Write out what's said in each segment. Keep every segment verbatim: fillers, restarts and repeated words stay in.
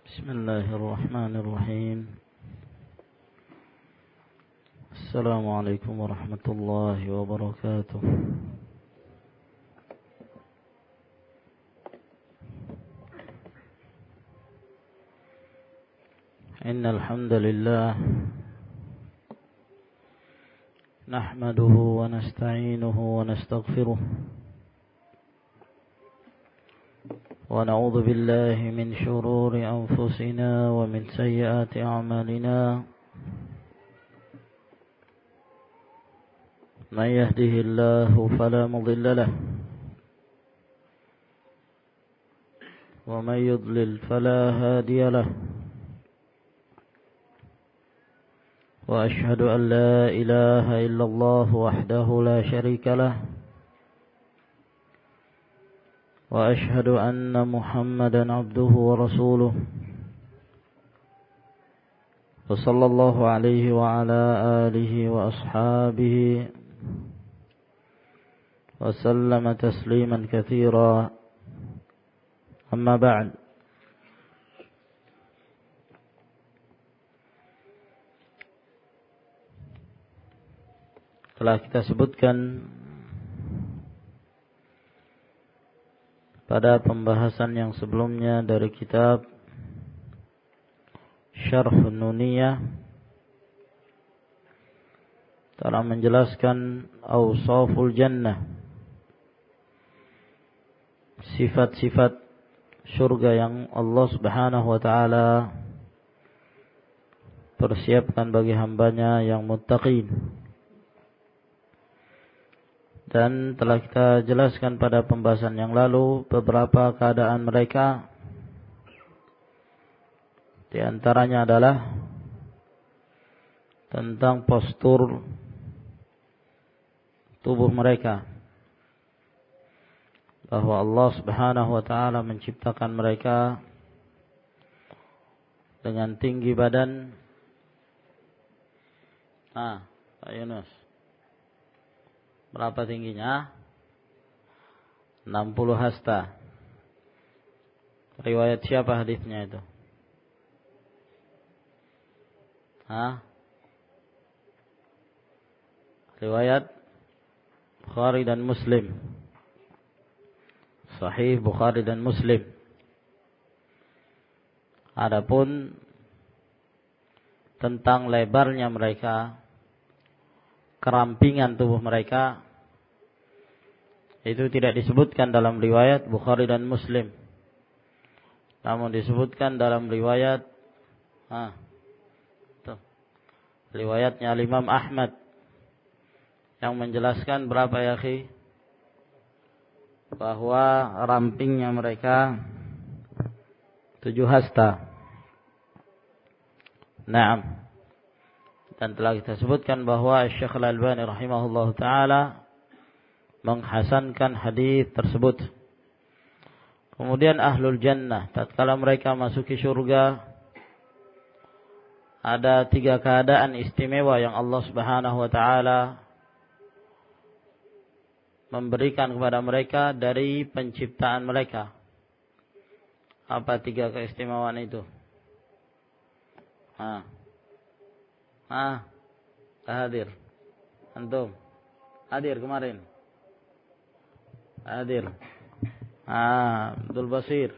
بسم الله الرحمن الرحيم. السلام عليكم ورحمة الله وبركاته. إن الحمد لله نحمده ونستعينه ونستغفره ونعوذ بالله من شرور أنفسنا ومن سيئات أعمالنا. من يهده الله فلا مضل له ومن يضلل فلا هادي له. وأشهد أن لا إله إلا الله وحده لا شريك له. وأشهد أن محمدا عبده ورسوله. وصلى الله عليه وعلى آله وأصحابه وسلم تسليما كثيرا. أما بعد. Telah kita sebutkan pada pembahasan yang sebelumnya dari kitab Syarh Nuniyah telah menjelaskan Awsaful Jannah, sifat-sifat surga yang Allah Subhanahu wa taala persiapkan bagi hambanya yang muttaqin. Dan telah kita jelaskan pada pembahasan yang lalu beberapa keadaan mereka. Di antaranya adalah tentang postur tubuh mereka, bahwa Allah Subhanahu wa taala menciptakan mereka dengan tinggi badan. Ah, Pak Yunus, berapa tingginya? enam puluh hasta. Riwayat siapa hadisnya itu? Hah? Riwayat Bukhari dan Muslim. Sahih Bukhari dan Muslim. Adapun tentang lebarnya mereka, kerampingan tubuh mereka, itu tidak disebutkan dalam riwayat Bukhari dan Muslim, namun disebutkan dalam riwayat ah, tuh, riwayatnya Imam Ahmad yang menjelaskan berapa ya akhi, bahwa rampingnya mereka tujuh hasta. Naam. Dan telah kita sebutkan bahwa Syekh Al-Albani rahimahullah ta'ala menghasankan hadis tersebut. Kemudian ahlul jannah, tatkala mereka masuki surga, ada tiga keadaan istimewa yang Allah Subhanahu wa ta'ala memberikan kepada mereka dari penciptaan mereka. Apa tiga keistimewaan itu? Hah? Ah, hadir. Antum hadir kemarin. Hadir. Ah, Abdul Basir.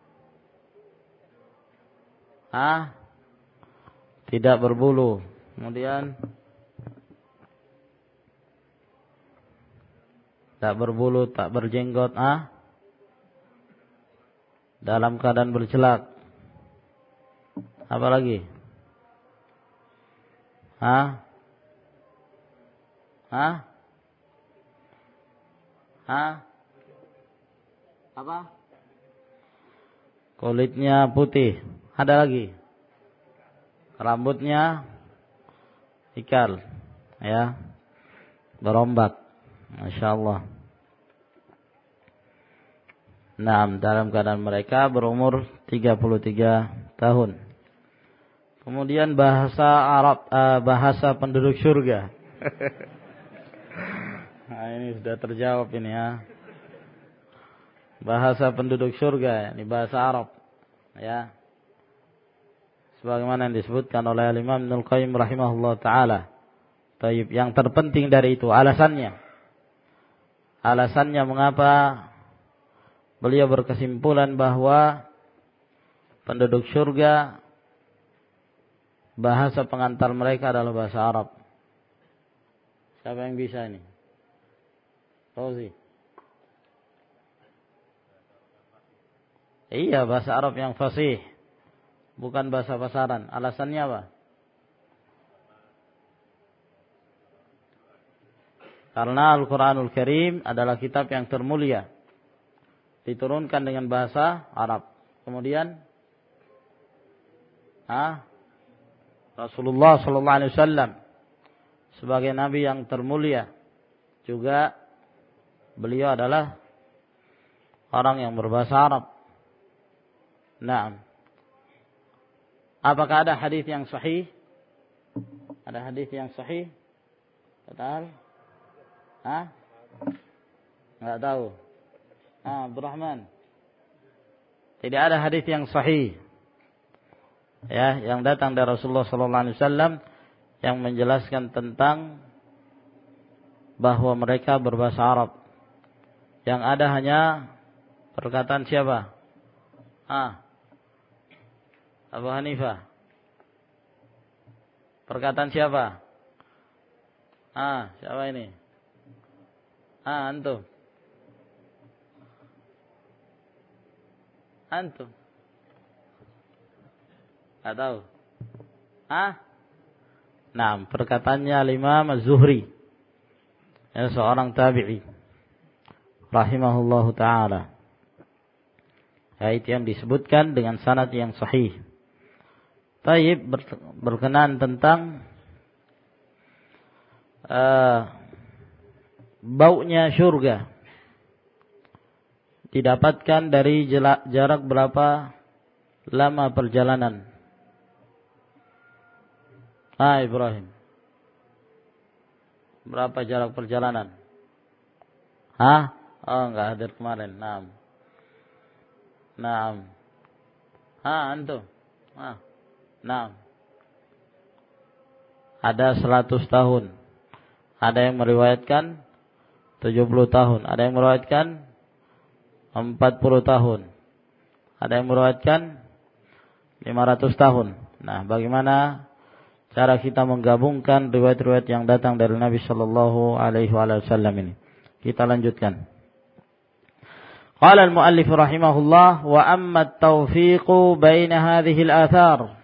Ah, tidak berbulu. Kemudian tak berbulu, tak berjenggot. Ah, dalam keadaan bercelak. Apa lagi? Hah? Hah? Hah? Apa? Kulitnya putih. Ada lagi? Rambutnya ikal, ya, berombak. Masya Allah. Nah, dalam keadaan mereka berumur tiga puluh tiga tahun. Kemudian bahasa Arab, uh, bahasa penduduk surga. Nah, ini sudah terjawab ini ya. Bahasa penduduk surga, ini bahasa Arab, ya. sebagaimana yang disebutkan oleh Imam Ibnul Qayyim rahimahullah taala. Taib, yang terpenting dari itu alasannya. Alasannya mengapa beliau berkesimpulan bahwa penduduk surga bahasa pengantar mereka adalah bahasa Arab. Siapa yang bisa ini? Fauzi. Iya, bahasa Arab yang fasih, bukan bahasa pasaran. Alasannya apa? Karena Al-Quranul Karim adalah kitab yang termulia, diturunkan dengan bahasa Arab. Kemudian, ah, Rasulullah Sallallahu Alaihi Wasallam sebagai Nabi yang termulia, juga beliau adalah orang yang berbahasa Arab. Naam. Apakah ada hadis yang sahih? Ada hadis yang sahih? Betul? Hah? Enggak tahu. Ah, Abdurrahman. Tidak ada hadis yang sahih, ya, yang datang dari Rasulullah sallallahu alaihi wasallam yang menjelaskan tentang bahwa mereka berbahasa Arab. Yang ada hanya perkataan siapa? Ah, Abu Hanifah. Perkataan siapa? Ah, siapa ini? Ah, antum. Antum. Tak tahu. Ah? Nah, perkataannya Imam Az-Zuhri, ya, seorang tabi'i rahimahullahu taala. Ya, itu yang disebutkan dengan sanad yang sahih. Taib berkenaan tentang uh, baunya surga didapatkan dari jarak berapa lama perjalanan? Ah, Ibrahim. Berapa jarak perjalanan? Hah? Oh, enggak hadir kemarin. Naam. Naam. Ah, antum. Ah. Naam. Ada seratus tahun. Ada yang meriwayatkan tujuh puluh tahun. Ada yang meriwayatkan empat puluh tahun. Ada yang meriwayatkan lima ratus tahun. Nah, bagaimana cara kita menggabungkan riwayat-riwayat yang datang dari Nabi sallallahu alaihi wasallam ini? Kita lanjutkan. Qala al-muallif rahimahullah wa amma at-tawfiqu baina hadhihi al-athar.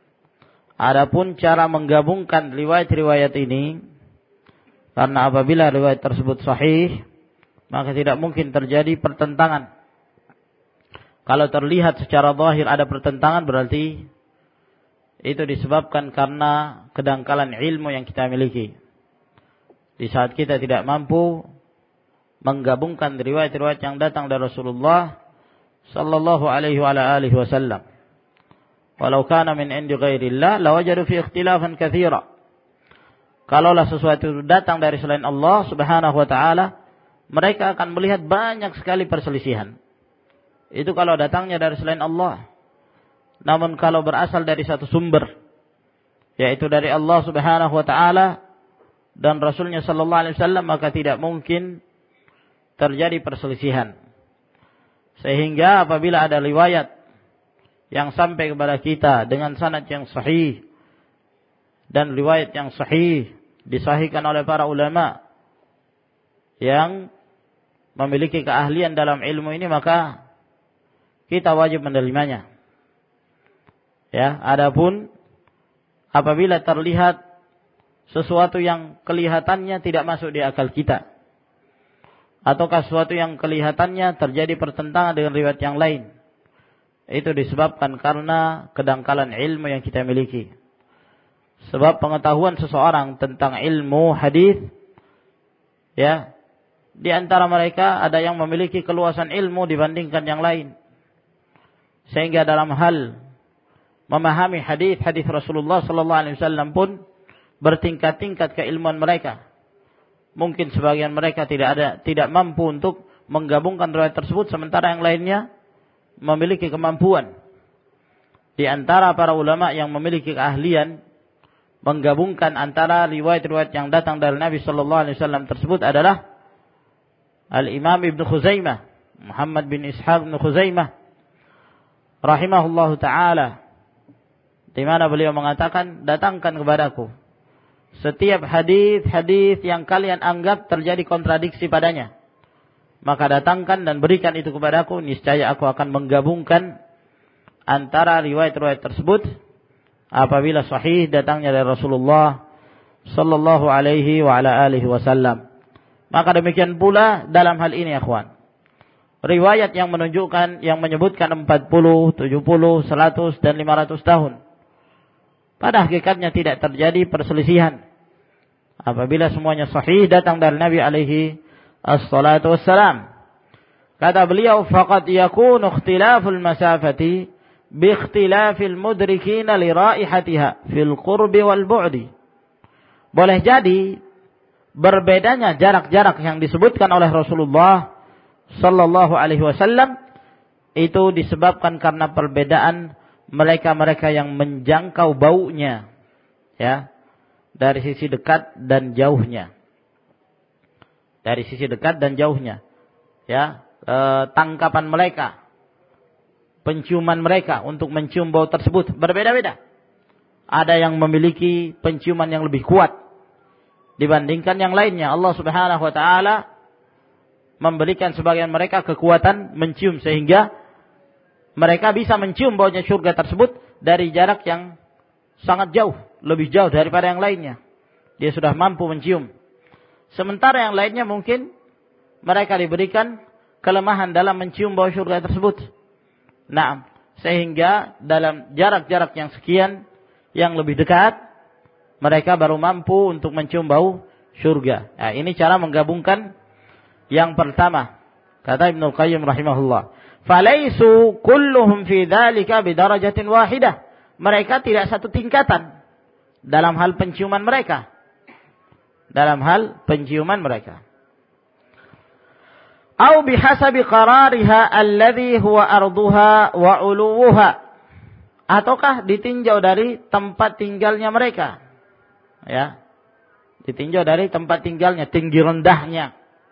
Adapun cara menggabungkan riwayat-riwayat ini, karena apabila riwayat tersebut sahih, maka tidak mungkin terjadi pertentangan. Kalau terlihat secara zahir ada pertentangan, berarti itu disebabkan karena kedangkalan ilmu yang kita miliki. Di saat kita tidak mampu menggabungkan riwayat-riwayat yang datang dari Rasulullah sallallahu alaihi wa alihi wasallam. Walau kana min indi ghairillah lawajadu fi ikhtilafan katsira. Kalaulah sesuatu itu datang dari selain Allah Subhanahu wa taala, mereka akan melihat banyak sekali perselisihan. Itu kalau datangnya dari selain Allah. Namun kalau berasal dari satu sumber, yaitu dari Allah Subhanahu wa taala dan Rasulnya sallallahu alaihi wasallam, maka tidak mungkin terjadi perselisihan. Sehingga apabila ada riwayat yang sampai kepada kita dengan sanad yang sahih, dan riwayat yang sahih disahihkan oleh para ulama yang memiliki keahlian dalam ilmu ini, maka kita wajib menerimanya. Ya, adapun apabila terlihat sesuatu yang kelihatannya tidak masuk di akal kita, ataukah sesuatu yang kelihatannya terjadi pertentangan dengan riwayat yang lain, itu disebabkan karena kedangkalan ilmu yang kita miliki. Sebab pengetahuan seseorang tentang ilmu hadis, ya, di antara mereka ada yang memiliki keluasan ilmu dibandingkan yang lain. Sehingga dalam hal memahami hadis-hadis Rasulullah sallallahu alaihi wasallam pun bertingkat-tingkat keilmuan mereka. Mungkin sebagian mereka tidak ada tidak mampu untuk menggabungkan riwayat tersebut, sementara yang lainnya memiliki kemampuan. di antara para ulama yang memiliki keahlian menggabungkan antara riwayat-riwayat yang datang dari Nabi sallallahu alaihi wasallam tersebut adalah Al-Imam Ibnu Khuzaimah, Muhammad bin Ishaq bin Khuzaimah rahimahullahu taala, di mana beliau mengatakan, datangkan kepadaku setiap hadis-hadis yang kalian anggap terjadi kontradiksi padanya, maka datangkan dan berikan itu kepadaku, niscaya aku akan menggabungkan antara riwayat-riwayat tersebut apabila sahih datangnya dari Rasulullah sallallahu alaihi wa ala alihi wasallam. Maka demikian pula dalam hal ini, akhwan, riwayat yang menunjukkan, yang menyebutkan empat puluh, tujuh puluh, seratus dan lima ratus tahun, pada hakikatnya tidak terjadi perselisihan apabila semuanya sahih datang dari Nabi alaihi assalatu wassalam. Kata beliau, faqad yakunu ikhtilaful masafati bi ikhtilafil mudrikina li raihatiha fil qurbi wal bu'di. Boleh jadi berbedanya jarak-jarak yang disebutkan oleh Rasulullah sallallahu alaihi wasallam itu disebabkan karena perbedaan mereka-mereka yang menjangkau baunya, ya, dari sisi dekat dan jauhnya. Dari sisi dekat dan jauhnya, ya, e, tangkapan mereka, penciuman mereka untuk mencium bau tersebut berbeda-beda. Ada yang memiliki penciuman yang lebih kuat dibandingkan yang lainnya. Allah Subhanahu wa taala memberikan sebagian mereka kekuatan mencium sehingga mereka bisa mencium baunya surga tersebut dari jarak yang sangat jauh, lebih jauh daripada yang lainnya. Dia sudah mampu mencium. Sementara yang lainnya mungkin mereka diberikan kelemahan dalam mencium bau surga tersebut. Nah, sehingga dalam jarak-jarak yang sekian, yang lebih dekat, mereka baru mampu untuk mencium bau surga. Nah, ini cara menggabungkan yang pertama. Kata Ibnu Qayyim rahimahullah, falaisu kulluhum fi dzalika bidarajatin wahidah. Mereka tidak satu tingkatan dalam hal penciuman mereka. Dalam hal penciuman mereka. Au bihasabi qarariha alladhi huwa arduha wa uluwuha. Ataukah ditinjau dari tempat tinggalnya mereka. Ya. Ditinjau dari tempat tinggalnya, tinggi rendahnya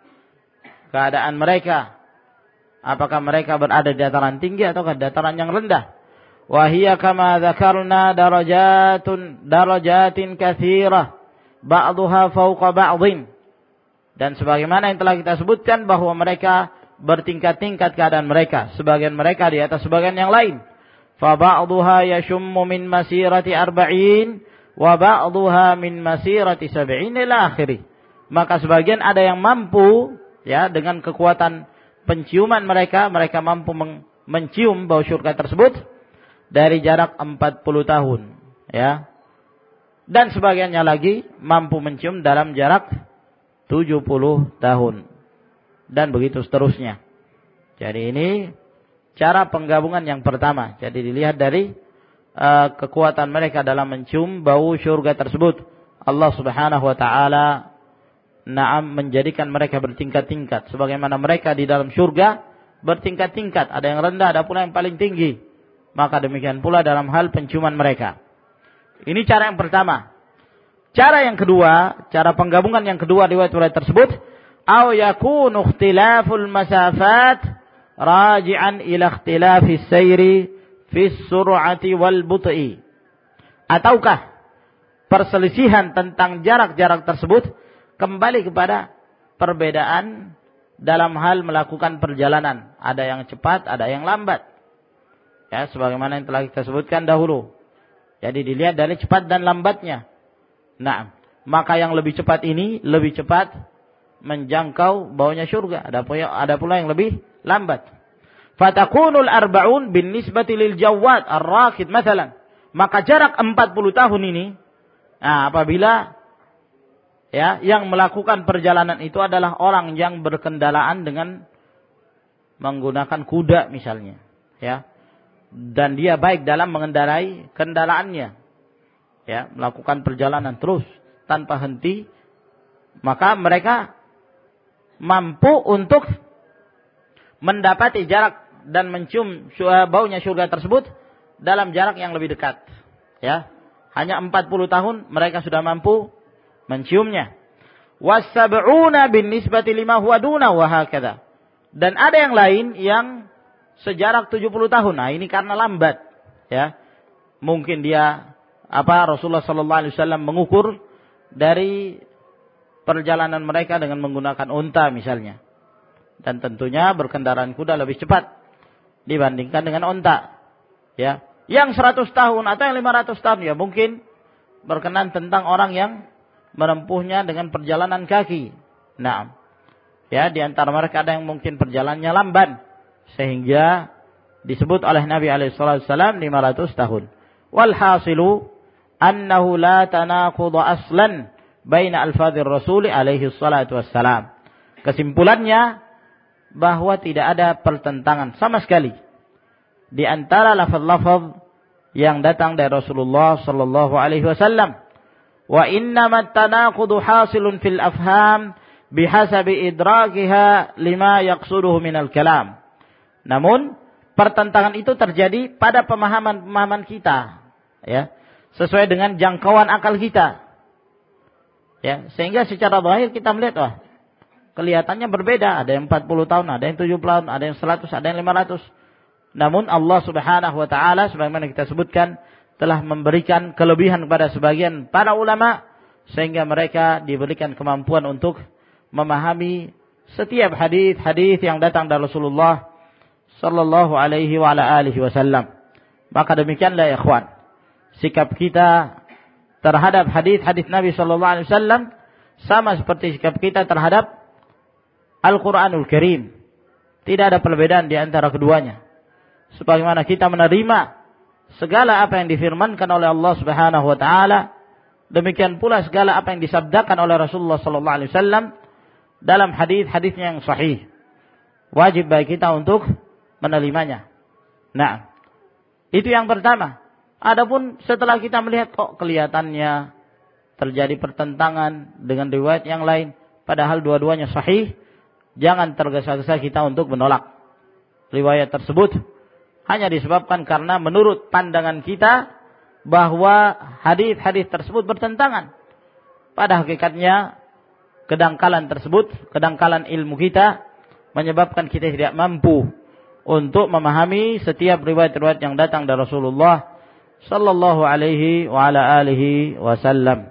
keadaan mereka. Apakah mereka berada di dataran tinggi ataukah dataran yang rendah? Wa hiya kama dzakarna darajatun darajatin katsirah ba'daha fawqa ba'dhin. Dan sebagaimana yang telah kita sebutkan bahwa mereka bertingkat-tingkat keadaan mereka, sebagian mereka di atas sebagian yang lain. Fa ba'daha yashummu min masirati arba'in wa ba'daha min masirati sab'in ila akhirih. Maka sebagian ada yang mampu, ya, dengan kekuatan penciuman mereka, mereka mampu men- mencium bau surga tersebut dari jarak empat puluh tahun, ya. Dan sebagiannya lagi mampu mencium dalam jarak tujuh puluh tahun. Dan begitu seterusnya. Jadi ini cara penggabungan yang pertama. Jadi dilihat dari uh, kekuatan mereka dalam mencium bau surga tersebut. Allah Subhanahu wa taala na'am menjadikan mereka bertingkat-tingkat. Sebagaimana mereka di dalam surga bertingkat-tingkat. Ada yang rendah, ada pula yang paling tinggi. Maka demikian pula dalam hal penciuman mereka. Ini cara yang pertama. Cara yang kedua, cara penggabungan yang kedua riwayat-riwayat tersebut, au yakunu ikhtilaful masafat raji'an ila ikhtilafis sayri fis sur'ati wal but'i. Ataukah perselisihan tentang jarak-jarak tersebut kembali kepada perbedaan dalam hal melakukan perjalanan. Ada yang cepat, ada yang lambat. Ya, sebagaimana yang telah kita sebutkan dahulu. Jadi dilihat dari cepat dan lambatnya. Nah, maka yang lebih cepat ini lebih cepat menjangkau baunya surga. Ada pula, ada pula yang lebih lambat. Fatakunul arba'un bin nisbati lil jawad ar-rakid mathalan. Maka jarak empat puluh tahun ini, nah, apabila ya yang melakukan perjalanan itu adalah orang yang berkendaraan dengan menggunakan kuda misalnya, ya. Dan dia baik dalam mengendarai kendaraannya, ya, melakukan perjalanan terus tanpa henti, maka mereka mampu untuk mendapati jarak dan mencium baunya surga tersebut dalam jarak yang lebih dekat. Ya, hanya empat puluh tahun mereka sudah mampu menciumnya. Was-sab'una bin nisbati lima huwa duna wa hakadha. Dan ada yang lain yang sejarak tujuh puluh tahun. Nah, ini karena lambat, ya. Mungkin dia apa Rasulullah sallallahu alaihi wasallam mengukur dari perjalanan mereka dengan menggunakan unta misalnya. Dan tentunya berkendaraan kuda lebih cepat dibandingkan dengan unta. Ya, yang seratus tahun atau yang lima ratus tahun ya mungkin berkenan tentang orang yang menempuhnya dengan perjalanan kaki. Nah, ya di antara mereka ada yang mungkin perjalanannya lamban sehingga disebut oleh Nabi alaihi wasallam lima ratus tahun. Walhasilu annahu la tanaqudu aslan baina alfadhir rasul alaihi salatu wassalam. Kesimpulannya bahwa tidak ada pertentangan sama sekali di antara lafaz-lafaz yang datang dari Rasulullah sallallahu alaihi wasallam. Wa innamat tanaqudu hasilun fil afham bihasabi idrakiha lima yaqsuduhu minal kalam. Namun pertentangan itu terjadi pada pemahaman-pemahaman kita, ya, sesuai dengan jangkauan akal kita. Ya, sehingga secara zahir kita melihat wah, kelihatannya berbeda, ada yang empat puluh tahun, ada yang tujuh puluh tahun, ada yang seratus, ada yang lima ratus. Namun Allah Subhanahu wa taala sebagaimana kita sebutkan telah memberikan kelebihan kepada sebagian para ulama sehingga mereka diberikan kemampuan untuk memahami setiap hadis-hadis yang datang dari Rasulullah sallallahu alaihi wa ala alihi wasallam. Maka demikianlah ya ikhwan, sikap kita terhadap hadis-hadis Nabi sallallahu alaihi wasallam sama seperti sikap kita terhadap Al-Qur'anul Karim. Tidak ada perbedaan di antara keduanya. Sebagaimana kita menerima segala apa yang difirmankan oleh Allah Subhanahu wa taala, demikian pula segala apa yang disabdakan oleh Rasulullah sallallahu alaihi wasallam dalam hadis-hadisnya yang sahih. Wajib bagi kita untuk menerimanya. Nah, itu yang pertama. Adapun setelah kita melihat kok kelihatannya terjadi pertentangan dengan riwayat yang lain, padahal dua-duanya sahih, jangan tergesa-gesa kita untuk menolak riwayat tersebut. Hanya disebabkan karena menurut pandangan kita bahwa hadis-hadis tersebut bertentangan. Pada hakikatnya kedangkalan tersebut, kedangkalan ilmu kita menyebabkan kita tidak mampu untuk memahami setiap riwayat-riwayat yang datang dari Rasulullah sallallahu alaihi wa ala alihi wasallam.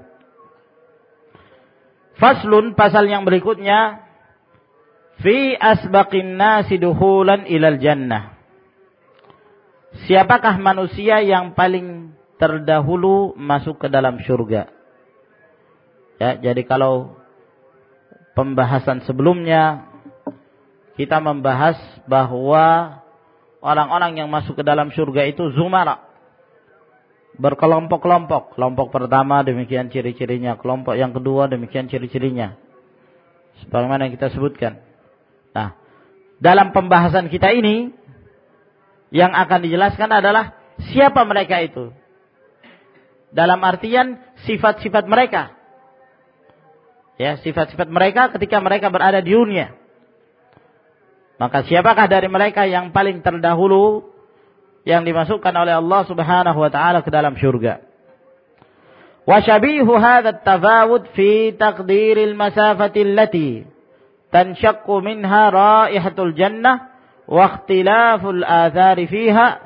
Faslun, pasal yang berikutnya, fi asbaqin nasi dukhulan ilal jannah. Siapakah manusia yang paling terdahulu masuk ke dalam surga? Ya, jadi kalau pembahasan sebelumnya kita membahas bahwa orang-orang yang masuk ke dalam surga itu zumara, berkelompok-kelompok. Kelompok pertama demikian ciri-cirinya, kelompok yang kedua demikian ciri-cirinya, sebagaimana yang kita sebutkan. Nah, dalam pembahasan kita ini yang akan dijelaskan adalah siapa mereka itu. Dalam artian sifat-sifat mereka. Ya, sifat-sifat mereka ketika mereka berada di dunia. Maka siapakah dari mereka yang paling terdahulu yang dimasukkan oleh Allah Subhanahu wa taala ke dalam surga? Wa shabihu hadha at-tafawud fi taqdiril masafati allati tanshaqqu minha raihatul jannah wa ikhtilaful athari fiha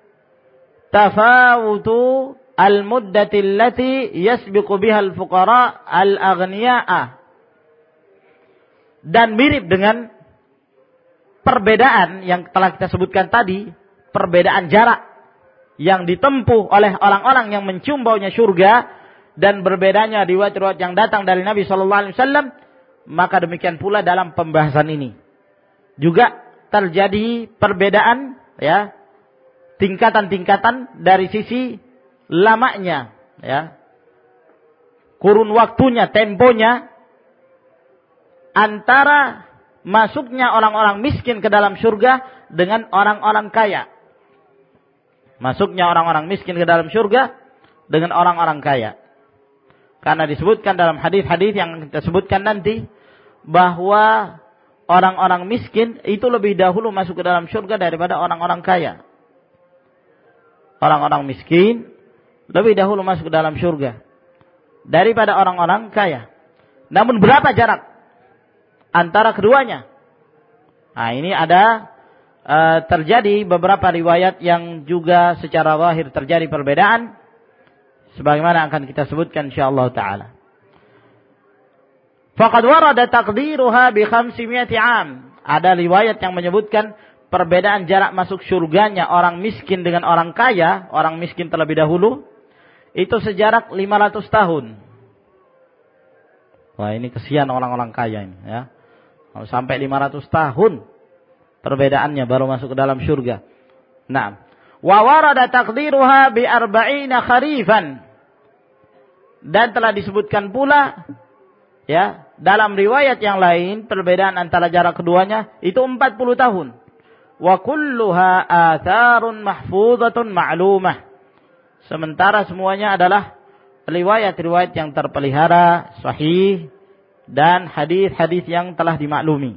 tafawutu al-muddati allati yasbiqu biha al-fuqara al-aghniya'a. Dan mirip dengan perbedaan yang telah kita sebutkan tadi, perbedaan jarak yang ditempuh oleh orang-orang yang mencium baunya surga dan berbedanya riwayat-riwayat yang datang dari Nabi sallallahu alaihi wasallam, maka demikian pula dalam pembahasan ini juga terjadi perbedaan, ya, tingkatan-tingkatan dari sisi lamanya, ya, kurun waktunya, temponya antara masuknya orang-orang miskin ke dalam surga dengan orang-orang kaya. Masuknya orang-orang miskin ke dalam surga dengan orang-orang kaya. Karena disebutkan dalam hadis-hadis yang kita sebutkan nanti bahwa orang-orang miskin itu lebih dahulu masuk ke dalam surga daripada orang-orang kaya. orang-orang miskin lebih dahulu masuk ke dalam surga daripada orang-orang kaya. Namun berapa jarak antara keduanya? Nah, ini ada uh, terjadi beberapa riwayat yang juga secara zahir terjadi perbedaan, sebagaimana akan kita sebutkan insyaallah taala. Faqad warada taqdiruha bi khamsimi'ati 'am. Ada riwayat yang menyebutkan perbedaan jarak masuk surganya orang miskin dengan orang kaya, orang miskin terlebih dahulu, itu sejarak lima ratus tahun. Wah, ini kesian orang-orang kaya ini, ya. Sampai lima ratus tahun perbedaannya baru masuk ke dalam surga. Nah, wa warada taqdiruha bi arba'ina kharifan. Dan telah disebutkan pula, ya, dalam riwayat yang lain perbedaan antara jarak keduanya itu empat puluh tahun. Wa kulluha atharun mahfuzatun ma'lumah. Sementara semuanya adalah riwayat-riwayat yang terpelihara, sahih, dan hadis-hadis yang telah dimaklumi.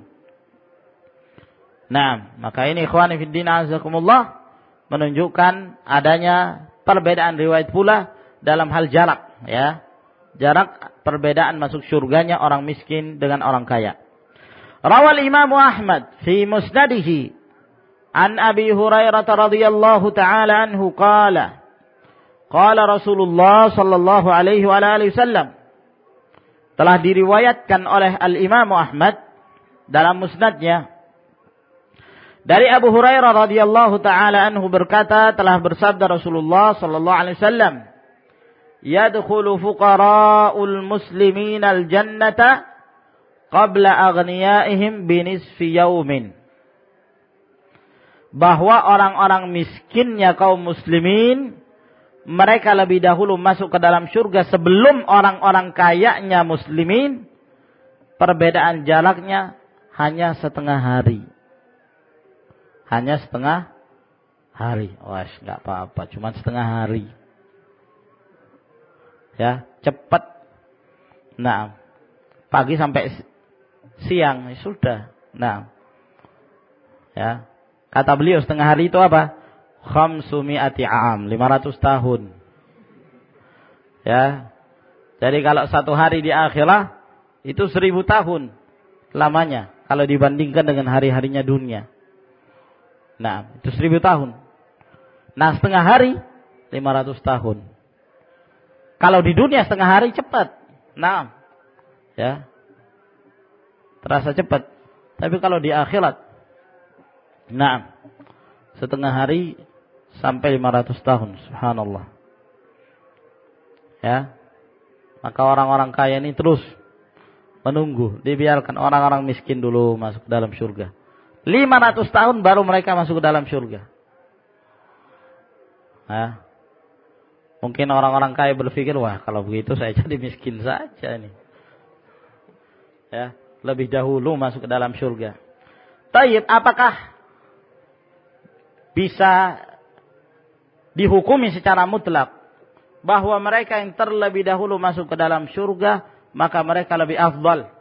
Nah, maka ini ikhwani fiddin azakumullah menunjukkan adanya perbedaan riwayat pula dalam hal jarak, ya. Jarak perbedaan masuk surganya orang miskin dengan orang kaya. Rawal Imam Ahmad fi musnadihi an Abi Hurairah radhiyallahu ta'ala anhu qala qala Rasulullah sallallahu alaihi wa alihi wasallam. Telah diriwayatkan oleh Al-Imam Ahmad dalam musnadnya dari Abu Hurairah radhiyallahu taala anhu berkata, telah bersabda Rasulullah sallallahu alaihi wasallam, yadkhulu fuqara'ul muslimin al-jannata qabla aghniyaihim binisfi yaumin. Bahwa orang-orang miskinnya kaum muslimin mereka lebih dahulu masuk ke dalam surga sebelum orang-orang kayanya muslimin. Perbedaan jaraknya hanya setengah hari. Hanya setengah hari. Wah, enggak apa-apa, cuma setengah hari. Ya, cepat. Nah, pagi sampai siang ya sudah. Nah, ya, kata beliau setengah hari itu apa? Khamsumi'ati 'am, lima ratus tahun. Ya. Jadi kalau satu hari di akhirat itu seribu tahun lamanya kalau dibandingkan dengan hari-harinya dunia. Nah, itu seribu tahun. Nah, setengah hari lima ratus tahun. Kalau di dunia setengah hari cepat. Nah, ya. Terasa cepat. Tapi kalau di akhirat, nah, setengah hari sampai lima ratus tahun, subhanallah. Ya. Maka orang-orang kaya ini terus menunggu, dibiarkan orang-orang miskin dulu masuk ke dalam surga. lima ratus tahun baru mereka masuk ke dalam surga. Ya. Mungkin orang-orang kaya berpikir, wah kalau begitu saya jadi miskin saja nih. Ya, lebih dahulu masuk ke dalam surga. Tayyib, apakah bisa dihukumi secara mutlak bahwa mereka yang terlebih dahulu masuk ke dalam surga maka mereka lebih afdal?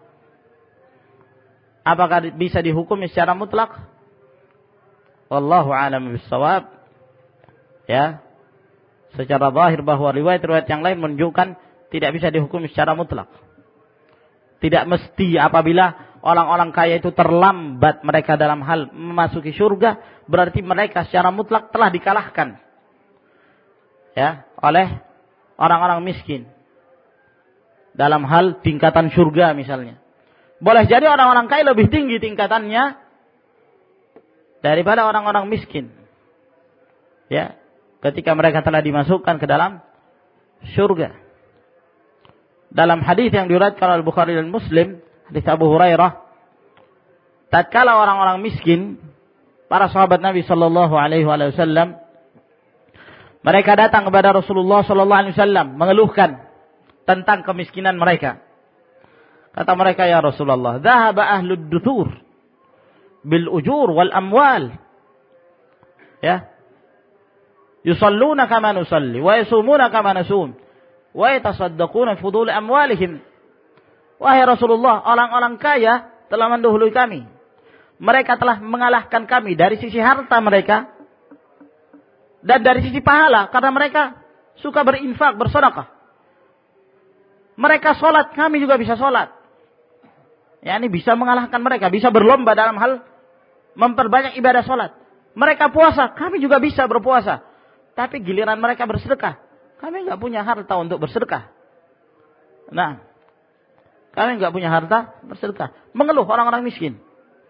Apakah bisa dihukumi secara mutlak? Wallahu a'lam bishawab. Ya, secara zahir bahwa riwayat-riwayat yang lain menunjukkan tidak bisa dihukumi secara mutlak. Tidak mesti apabila orang-orang kaya itu terlambat mereka dalam hal memasuki surga, berarti mereka secara mutlak telah dikalahkan, ya, oleh orang-orang miskin dalam hal tingkatan surga misalnya. Boleh jadi orang-orang kaya lebih tinggi tingkatannya daripada orang-orang miskin, ya, ketika mereka telah dimasukkan ke dalam surga. Dalam hadis yang diriwayatkan oleh Bukhari dan Muslim, hadis Abu Hurairah, tatkala orang-orang miskin, para sahabat Nabi sallallahu alaihi wasallam, mereka datang kepada Rasulullah sallallahu alaihi wasallam mengeluhkan tentang kemiskinan mereka. Kata mereka, ya Rasulullah, dhahaba ahlud duthur bil ujur wal amwal. Ya. Yusalluna kama nusalli wa yasumuna kama nasum wa yatasaddaquna fudul amwalihim. Wahai Rasulullah, orang-orang kaya telah mendahului kami. Mereka telah mengalahkan kami dari sisi harta mereka. Dan dari sisi pahala, karena mereka suka berinfak, bersedekah. Mereka sholat, kami juga bisa sholat. Ya, ini bisa mengalahkan mereka, bisa berlomba dalam hal memperbanyak ibadah sholat. Mereka puasa, kami juga bisa berpuasa. Tapi giliran mereka bersedekah, kami nggak punya harta untuk bersedekah. Nah, kami nggak punya harta bersedekah. Mengeluh orang-orang miskin.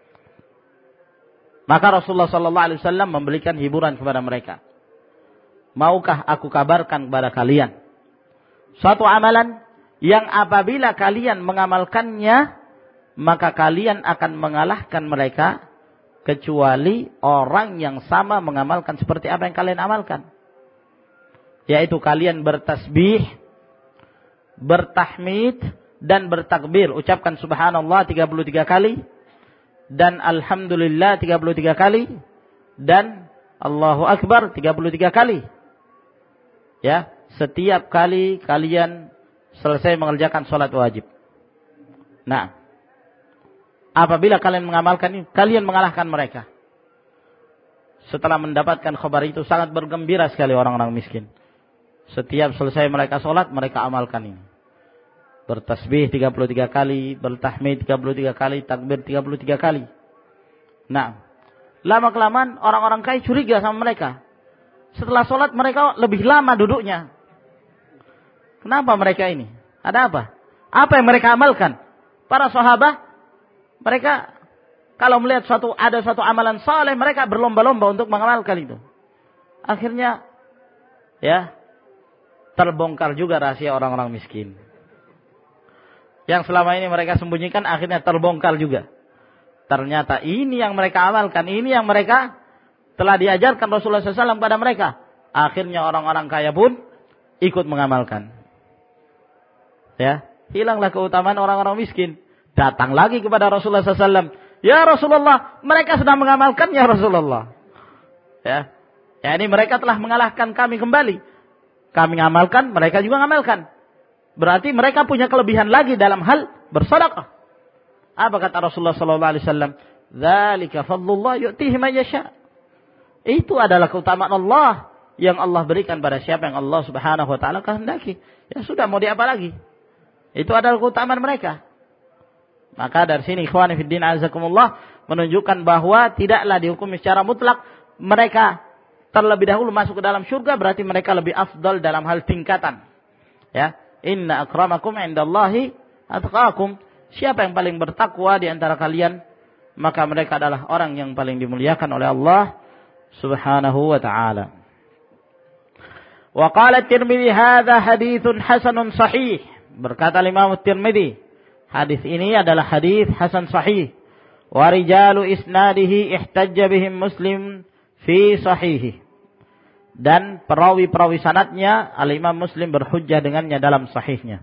Maka Rasulullah Sallallahu Alaihi Wasallam memberikan hiburan kepada mereka. Maukah aku kabarkan kepada kalian suatu amalan yang apabila kalian mengamalkannya, maka kalian akan mengalahkan mereka, kecuali orang yang sama mengamalkan seperti apa yang kalian amalkan. Yaitu kalian bertasbih, bertahmid, dan bertakbir. Ucapkan subhanallah tiga puluh tiga kali. Dan alhamdulillah tiga puluh tiga kali. Dan Allahu Akbar tiga puluh tiga kali. Ya, setiap kali kalian selesai mengerjakan sholat wajib. Nah, apabila kalian mengamalkan ini, kalian mengalahkan mereka. Setelah mendapatkan khabar itu, sangat bergembira sekali orang-orang miskin. Setiap selesai mereka sholat, mereka amalkan ini. Bertasbih tiga puluh tiga kali, bertahmid tiga puluh tiga kali, takbir tiga puluh tiga kali. Nah, lama-kelamaan orang-orang kaya curiga sama mereka. Setelah sholat mereka lebih lama duduknya. Kenapa mereka ini? Ada apa? Apa yang mereka amalkan? Para sahabat, mereka kalau melihat suatu ada suatu amalan saleh, mereka berlomba-lomba untuk mengamalkan itu. Akhirnya, ya, terbongkar juga rahasia orang-orang miskin. Yang selama ini mereka sembunyikan, akhirnya terbongkar juga. Ternyata ini yang mereka amalkan, ini yang mereka telah diajarkan Rasulullah shallallahu alaihi wasallam pada mereka. Akhirnya orang-orang kaya pun ikut mengamalkan. Ya, hilanglah keutamaan orang-orang miskin. Datang lagi kepada Rasulullah shallallahu alaihi wasallam. Ya Rasulullah, mereka sedang mengamalkan ya Rasulullah. Ya, ya ini mereka telah mengalahkan kami kembali. Kami mengamalkan, mereka juga mengamalkan. Berarti mereka punya kelebihan lagi dalam hal bersedekah. Apa kata Rasulullah shallallahu alaihi wasallam? Dzalika fadlullah yu'tihi man yasha. Itu adalah keutamaan Allah yang Allah berikan pada siapa yang Allah Subhanahu wa taala kehendaki. Ya sudah, mau diapa lagi? Itu adalah keutamaan mereka. Maka dari sini ikhwani fiddin azakumullah menunjukkan bahwa tidaklah dihukumi secara mutlak mereka terlebih dahulu masuk ke dalam surga, berarti mereka lebih afdal dalam hal tingkatan. Ya, inna akramakum indallahi atqakum. Siapa yang paling bertakwa di antara kalian, maka mereka adalah orang yang paling dimuliakan oleh Allah Subhanahu wa ta'ala. Wa qala at-Tirmidzi hadza haditsun hasanun sahih. Berkata Imam at-Tirmidzi, hadis ini adalah hadis hasan sahih. Wa rijalu isnadihi ihtajja bihim Muslim fi sahihi. Dan perawi-perawi sanadnya Al-Imam Muslim berhujjah dengannya dalam sahihnya.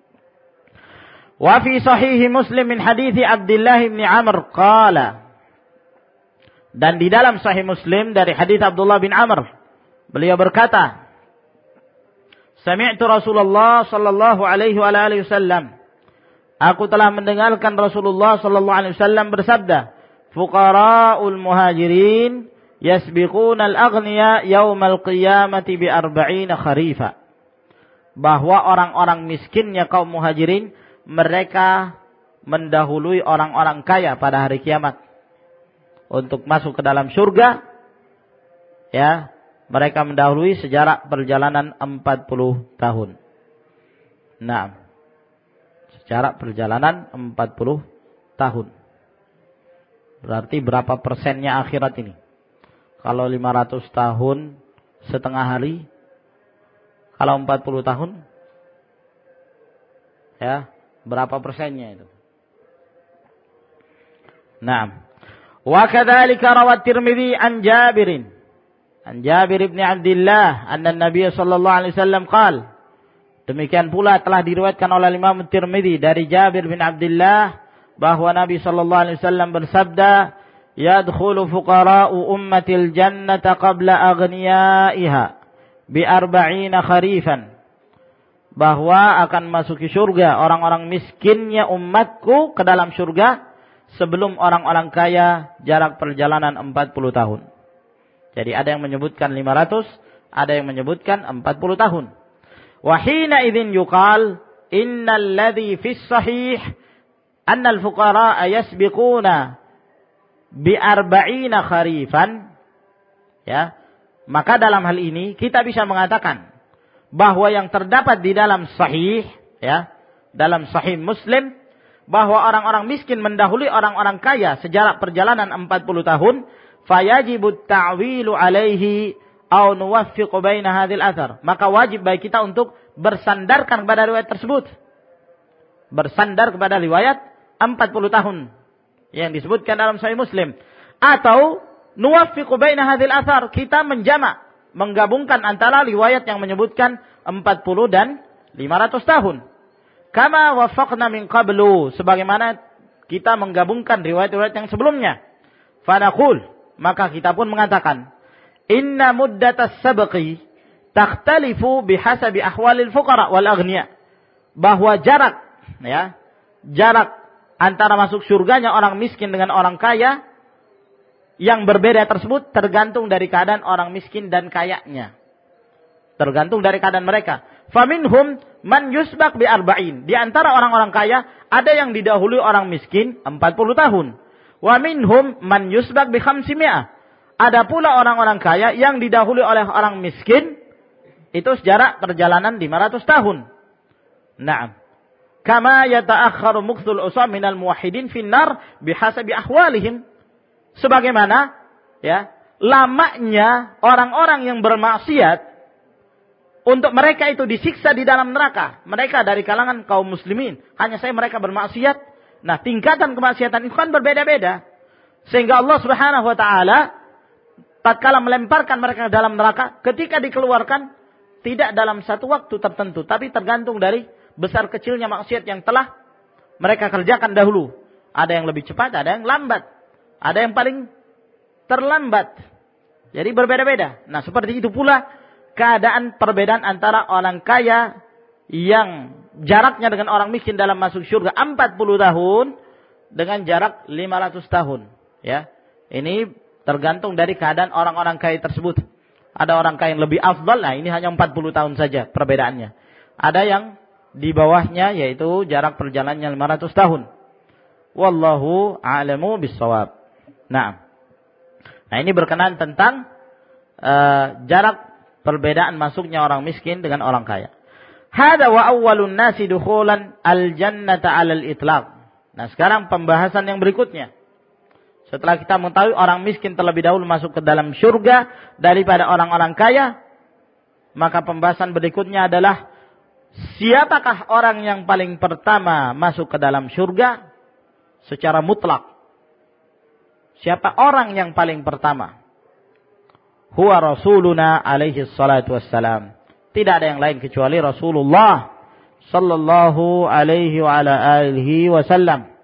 Wa fi sahihi Muslim min hadithi Abdullah bin Amr qala. Dan di dalam sahih Muslim dari hadis Abdullah bin Amr, beliau berkata, Sami'tu Rasulullah sallallahu alaihi wa alihi wasallam. Aku telah mendengarkan Rasulullah sallallahu alaihi wasallam bersabda, fuqara'ul muhajirin yasbiquna al-aghniya yaumal qiyamati bi arba'ina kharifa. Bahwa orang-orang miskinnya kaum muhajirin, mereka mendahului orang-orang kaya pada hari kiamat untuk masuk ke dalam surga. Ya, mereka mendahului sejarah perjalanan empat puluh tahun. Nah, sejarah perjalanan empat puluh tahun. Berarti berapa persennya akhirat ini? Kalau lima ratus tahun setengah hari, kalau empat puluh tahun, ya, berapa persennya itu? Nah, wa kadzalika rawat Tirmidzi an Jabirin an Jabir bin Abdullah anna Nabi sallallahu alaihi wasallam qala. Demikian pula telah diriwayatkan oleh Imam Tirmidzi dari Jabir bin Abdullah bahwa Nabi sallallahu alaihi wasallam bersabda, yadkhulu fuqara'u ummatil jannata qabla aghniyaiha bi arba'ina kharifan. Bahwa akan masuki surga orang-orang miskinnya umatku ke dalam surga sebelum orang-orang kaya jarak perjalanan empat puluh tahun. Jadi ada yang menyebutkan lima ratus, ada yang menyebutkan empat puluh tahun. Wa hina idzin yuqal innal ladzi fis sahih anna al-fuqara yasbiquna bi arba'ina kharifan, ya, maka dalam hal ini kita bisa mengatakan bahwa yang terdapat di dalam sahih, ya, dalam sahih Muslim, bahwa orang-orang miskin mendahului orang-orang kaya sejarak perjalanan empat puluh tahun, fayajibu ta'wilu alaihi aw nuwaffiqu baina hadhil athar, maka wajib bagi kita untuk bersandarkan kepada riwayat tersebut, bersandar kepada riwayat empat puluh tahun yang disebutkan dalam sahih Muslim, atau nuwaffiqu baina hadhil athar, kita menjamak, menggabungkan antara riwayat yang menyebutkan empat puluh dan lima ratus tahun. Kama waffaqna min qablu, sebagaimana kita menggabungkan riwayat-riwayat yang sebelumnya. Fanaqul, maka kita pun mengatakan, inna muddatas sabqi takhtalifu bihasabi ahwalil fuqara wal aghniya, bahwa jarak, ya, jarak antara masuk surganya orang miskin dengan orang kaya yang berbeda tersebut tergantung dari keadaan orang miskin dan kayanya. Tergantung dari keadaan mereka. Faminhum man yusbaq bi arba'in. Di antara orang-orang kaya ada yang didahului orang miskin empat puluh tahun. Wa minhum man yusbaq bi khamsimi'ah. Ada pula orang-orang kaya yang didahului oleh orang miskin itu sejarak perjalanan lima ratus tahun. Naam. Kama yata'akhkharu muqtul usam minal muwahhidin finnar bihasabi ahwalihim. Sebagaimana, ya, lamanya orang-orang yang bermaksiat untuk mereka itu disiksa di dalam neraka. Mereka dari kalangan kaum muslimin. Hanya saya mereka bermaksiat. Nah, tingkatan kemaksiatan itu kan berbeda-beda. Sehingga Allah Subhanahu wa taala tatkala melemparkan mereka ke dalam neraka, ketika dikeluarkan tidak dalam satu waktu tertentu, tapi tergantung dari besar kecilnya maksiat yang telah mereka kerjakan dahulu. Ada yang lebih cepat, ada yang lambat. Ada yang paling terlambat. Jadi berbeda-beda. Nah, seperti itu pula keadaan perbedaan antara orang kaya yang jaraknya dengan orang miskin dalam masuk surga empat puluh tahun dengan jarak lima ratus tahun, ya. Ini tergantung dari keadaan orang-orang kaya tersebut. Ada orang kaya yang lebih afdal, nah ini hanya empat puluh tahun saja perbedaannya. Ada yang di bawahnya yaitu jarak perjalanannya lima ratus tahun. Wallahu a'lamu bis-shawab. Nah. Nah, ini berkenaan tentang uh, jarak perbedaan masuknya orang miskin dengan orang kaya. Hada wa awwalun nasi dukhulan al-jannata 'alal itlaq. Nah, sekarang pembahasan yang berikutnya. Setelah kita mengetahui orang miskin terlebih dahulu masuk ke dalam surga daripada orang-orang kaya, maka pembahasan berikutnya adalah siapakah orang yang paling pertama masuk ke dalam surga secara mutlak? Siapa orang yang paling pertama? Huwa Rasuluna alaihi salatu wassalam. Tidak ada yang lain kecuali Rasulullah sallallahu alaihi wa ala alihi wasallam.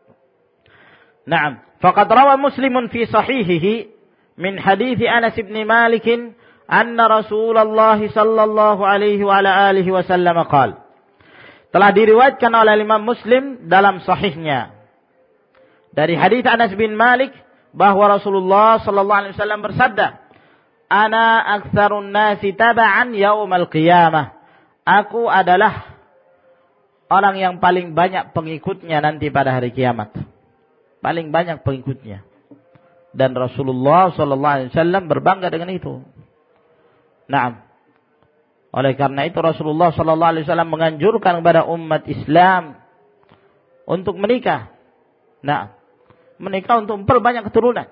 Naam, faqad rawa Muslimun fi sahihihi min hadits Anas bin Malik anna Rasulullah sallallahu alaihi wa ala alihi wasallam qala. Telah diriwayatkan oleh Imam Muslim dalam sahihnya dari hadits Anas bin Malik bahwa Rasulullah sallallahu alaihi wasallam bersabda, Ana aktsarun nasi taba'an yaumal qiyamah. Aku adalah orang yang paling banyak pengikutnya nanti pada hari kiamat. Paling banyak pengikutnya. Dan Rasulullah sallallahu alaihi wasallam berbangga dengan itu. Naam. Oleh karena itu Rasulullah sallallahu alaihi wasallam menganjurkan kepada umat Islam untuk menikah. Nah, menikah untuk memperbanyak keturunan.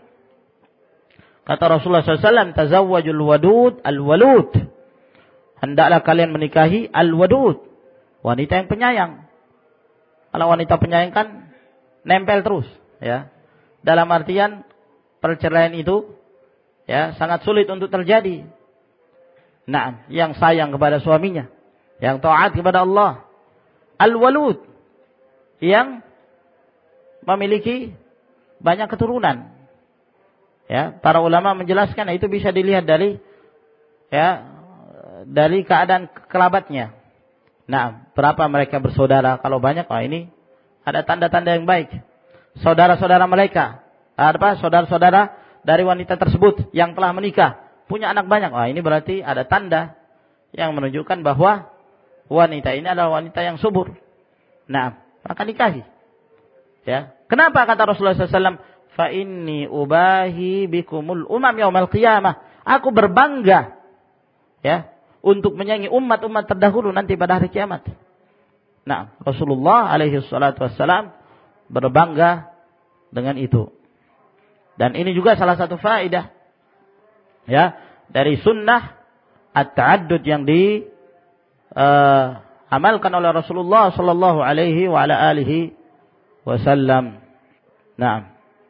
Kata Rasulullah sallallahu alaihi wasallam, tazawwajul wadud al-walud. Hendaklah kalian menikahi al-wadud, wanita yang penyayang. Kalau wanita penyayang kan nempel terus, ya. Dalam artian perceraian itu, ya, sangat sulit untuk terjadi. Nah, yang sayang kepada suaminya, yang taat kepada Allah. Al-walud, yang memiliki banyak keturunan. Ya, para ulama menjelaskan itu bisa dilihat dari, ya, dari keadaan kerabatnya. Nah, berapa mereka bersaudara? Kalau banyak, oh ini ada tanda-tanda yang baik. Saudara-saudara mereka, apa? Saudara-saudara dari wanita tersebut yang telah menikah, punya anak banyak. Wah, ini berarti ada tanda yang menunjukkan bahwa wanita ini adalah wanita yang subur. Nah, maka nikahi. Ya. Kenapa kata Rasulullah sallallahu alaihi wasallam, fa inni ubahi bikumul umam yaumal qiyamah. Aku berbangga, ya, untuk menyaingi umat-umat terdahulu nanti pada hari kiamat. Nah, Rasulullah alaihi salatu wassalam berbangga dengan itu. Dan ini juga salah satu faedah, ya, dari sunnah at-ta'addud yang di uh, amalkan oleh Rasulullah sallallahu alaihi wa ala alihi wasallam. Naam.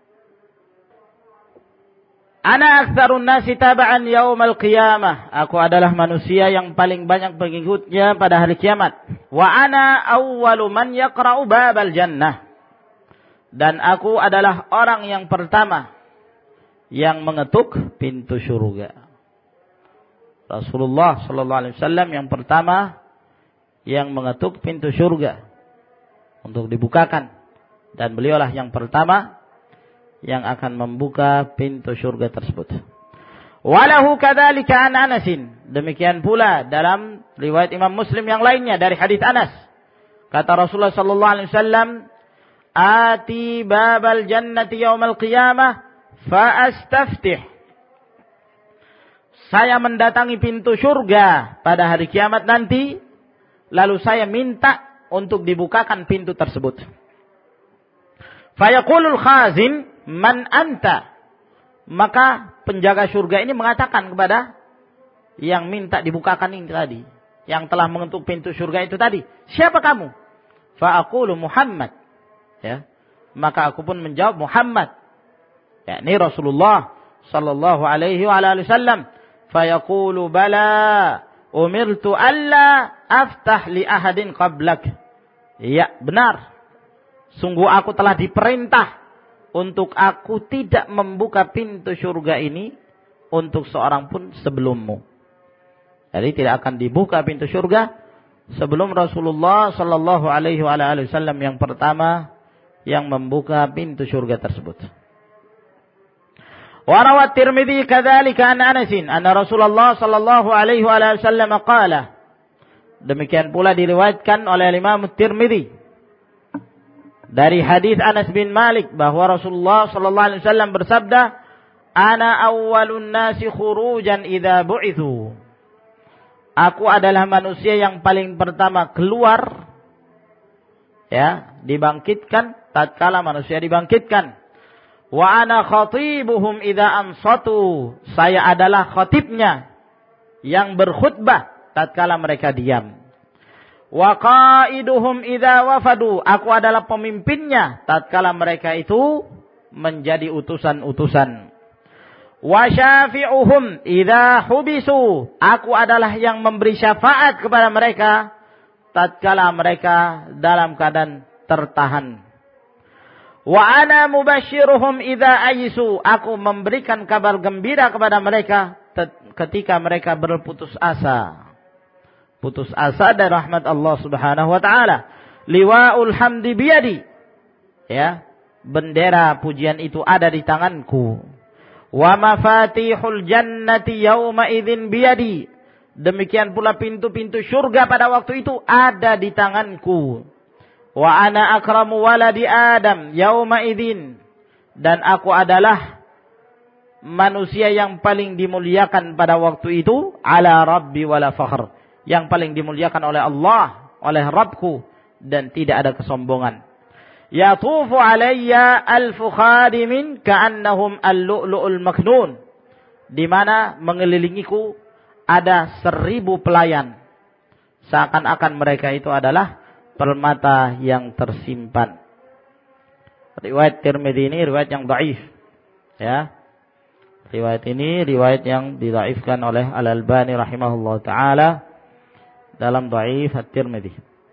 Ana aktsarun nasi taba'an yaumal qiyamah. Aku adalah manusia yang paling banyak pengikutnya pada hari kiamat. Wa ana awwalu man yaqra'u babal jannah. Dan aku adalah orang yang pertama yang mengetuk pintu surga. Rasulullah sallallahu alaihi wasallam yang pertama yang mengetuk pintu surga untuk dibukakan, dan beliaulah yang pertama yang akan membuka pintu surga tersebut. Walahu kadzalika an Anasin. Demikian pula dalam riwayat Imam Muslim yang lainnya dari hadis Anas. Kata Rasulullah sallallahu alaihi wasallam, "Ati babal jannati yaumal qiyamah fa astaftih." Saya mendatangi pintu surga pada hari kiamat nanti, lalu saya minta untuk dibukakan pintu tersebut. Fayaqulul khazin, "Man anta?" Maka penjaga surga ini mengatakan kepada yang minta dibukakan ini tadi, yang telah mengetuk pintu surga itu tadi, "Siapa kamu?" Fa'aqulu Muhammad. Ya. Maka aku pun menjawab Muhammad. yakni Rasulullah sallallahu alaihi wa alihi wasallam. Fayaqulu bala umirtu alla aftah li ahadin qablak. Ya, benar. Sungguh aku telah diperintah untuk aku tidak membuka pintu surga ini untuk seorang pun sebelummu. Jadi tidak akan dibuka pintu surga sebelum Rasulullah sallallahu alaihi wa alihi wasallam yang pertama yang membuka pintu surga tersebut. Wa rawat Tirmidzi kadzalika an Anas anna Rasulullah sallallahu alaihi wa alihi wasallam qala. Demikian pula diriwayatkan oleh Imam Tirmidzi dari hadis Anas bin Malik bahwa Rasulullah sallallahu alaihi wasallam bersabda, "Ana awwalun nasi khurujan idza bu'itsu." Aku adalah manusia yang paling pertama keluar, ya, dibangkitkan tatkala manusia dibangkitkan. Wa ana khatibuhum idza ansatu. Saya adalah khatibnya yang berkhutbah tatkala mereka diam. Wa qaiduhum idza wafadu. Aku adalah pemimpinnya tatkala mereka itu menjadi utusan-utusan. Wa syafi'uhum idza hubisu. Aku adalah yang memberi syafaat kepada mereka tatkala mereka dalam keadaan tertahan. Wa ana mubasysyiruhum idza ayisu. Aku memberikan kabar gembira kepada mereka ketika mereka berputus asa. Putus asa dari rahmat Allah Subhanahu wa taala. Liwaul hamdi biyadi. Ya, bendera pujian itu ada di tanganku. Wa mafatihul jannati yauma idzin biyadi. Demikian pula pintu-pintu surga pada waktu itu ada di tanganku. Wa ana akramu waladi Adam yauma idzin. Dan aku adalah manusia yang paling dimuliakan pada waktu itu, ala rabbi wala fakhr. Yang paling dimuliakan oleh Allah, oleh Rabbku, dan tidak ada kesombongan. Yatufu alayya alfu khadimin ka'annahum al-lu'lu'ul maknun. Di mana mengelilingiku ada seribu pelayan. Seakan-akan mereka itu adalah permata yang tersimpan. Riwayat Tirmidzi ini riwayat yang dhaif. Ya. Riwayat ini riwayat yang didhaifkan oleh Al-Albani rahimahullah taala dalam dhaif At-Tirmidzi.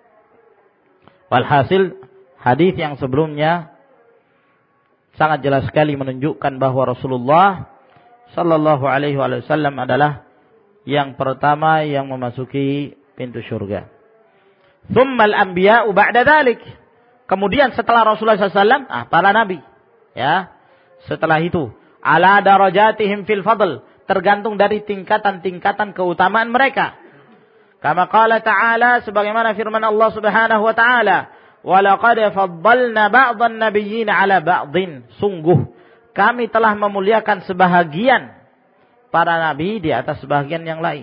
Walhasil hadis yang sebelumnya sangat jelas sekali menunjukkan bahwa Rasulullah sallallahu alaihi wasallam adalah yang pertama yang memasuki pintu surga. Tsummal anbiya'u ba'da dzalik. Kemudian setelah Rasulullah sallallahu alaihi wasallam, ah para nabi. Ya. Setelah itu, ala darajatihim fil fadl, tergantung dari tingkatan-tingkatan keutamaan mereka. Kama qala ta'ala, sebagaimana firman Allah Subhanahu wa ta'ala, wa laqad faddalna ba'dhan nabiyyin 'ala ba'dhin, sungguh kami telah memuliakan sebahagian para nabi di atas sebahagian yang lain.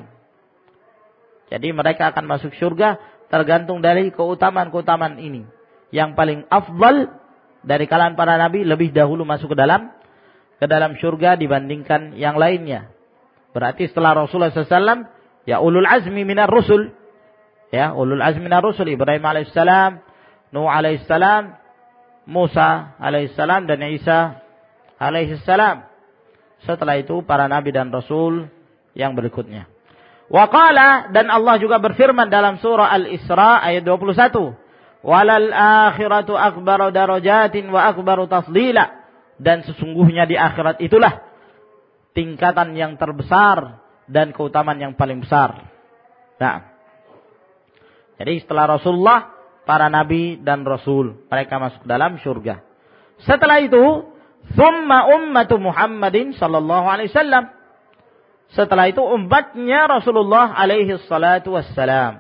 Jadi mereka akan masuk surga tergantung dari keutamaan-keutamaan ini. Yang paling afdal dari kalangan para nabi lebih dahulu masuk ke dalam ke dalam surga dibandingkan yang lainnya. Berarti setelah Rasulullah shallallahu alaihi wasallam, ya ulul azmi minar rusul, ya ulul azmi minar rusul, Ibrahim alaihissalam, Nuh alaihissalam, Musa alaihissalam, dan Isa alaihissalam. Setelah itu para nabi dan rasul yang berikutnya. Wa qala, dan Allah juga berfirman dalam surah Al-Isra ayat dua puluh satu, walal akhiratu akbaru darajatin wa akbaru tafdila, dan sesungguhnya di akhirat itulah tingkatan yang terbesar dan keutamaan yang paling besar. Nah, jadi setelah Rasulullah, para nabi dan rasul, mereka masuk dalam surga. Setelah itu, thumma ummatu Muhammadin sallallahu alaihi wasallam. Setelah itu umatnya Rasulullah alaihi salatu wassalam.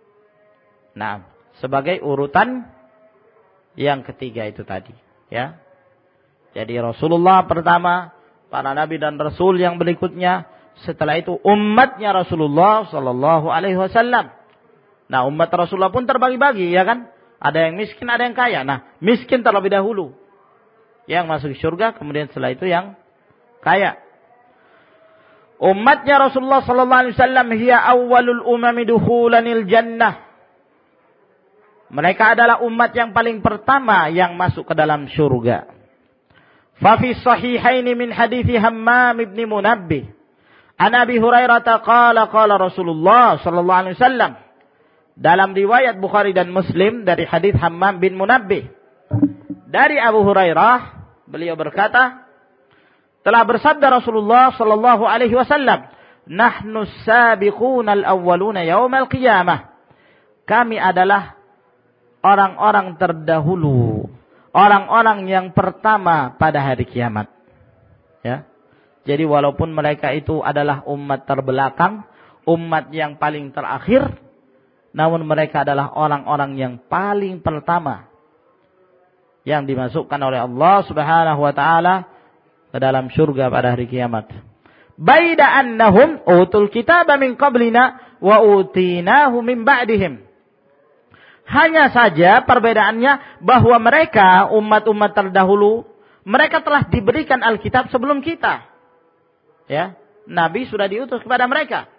Nah, sebagai urutan yang ketiga itu tadi, ya. Jadi Rasulullah pertama, para nabi dan rasul yang berikutnya, setelah itu umatnya Rasulullah sallallahu alaihi wasallam. Nah, umat Rasulullah pun terbagi-bagi, ya kan? Ada yang miskin, ada yang kaya. Nah, miskin terlebih dahulu yang masuk surga, kemudian setelah itu yang kaya. Umatnya Rasulullah sallallahu alaihi wasallam hiya awwalul umami dukhulanil jannah. Mereka adalah umat yang paling pertama yang masuk ke dalam surga. Fa fi sahihaini min hadithi Hammam ibn Munabbih an Abi Hurairah qala qala Rasulullah sallallahu alaihi wasallam. Dalam riwayat Bukhari dan Muslim dari hadis Hammam bin Munabbih dari Abu Hurairah, beliau berkata, telah bersabda Rasulullah sallallahu alaihi wasallam, nahnu as-sabiquna al-awwaluna yaumal qiyamah. Kami adalah orang-orang terdahulu, orang-orang yang pertama pada hari kiamat. Ya. Jadi walaupun mereka itu adalah umat terbelakang, umat yang paling terakhir, namun mereka adalah orang-orang yang paling pertama yang dimasukkan oleh Allah Subhanahu wa taala ke dalam surga pada hari kiamat. Baida annahum utul kitaba min qablina wa utinahu min ba'dihim. Hanya saja perbedaannya bahwa mereka umat-umat terdahulu, mereka telah diberikan Alkitab sebelum kita. Ya, nabi sudah diutus kepada mereka.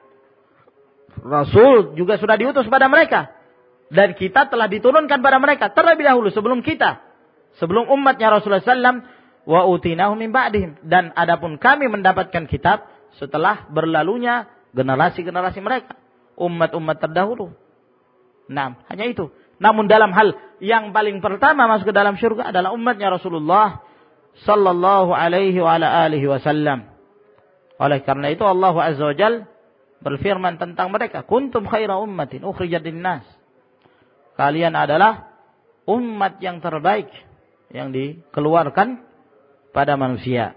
Rasul juga sudah diutus kepada mereka. Dan kita telah diturunkan pada mereka terlebih dahulu sebelum kita. Sebelum umatnya Rasulullah sallallahu alaihi wasallam. Wa utinahu min ba'dihim, dan adapun kami mendapatkan kitab setelah berlalunya generasi-generasi mereka, umat-umat terdahulu. Nah, hanya itu. Namun dalam hal yang paling pertama masuk ke dalam surga adalah umatnya Rasulullah sallallahu alaihi wa ala alihi wasallam. Oleh karena itu Allah Azza wa Jalla berfirman tentang mereka, kuntum khaira ummatin ukhrijat linnas. Kalian adalah umat yang terbaik yang dikeluarkan pada manusia.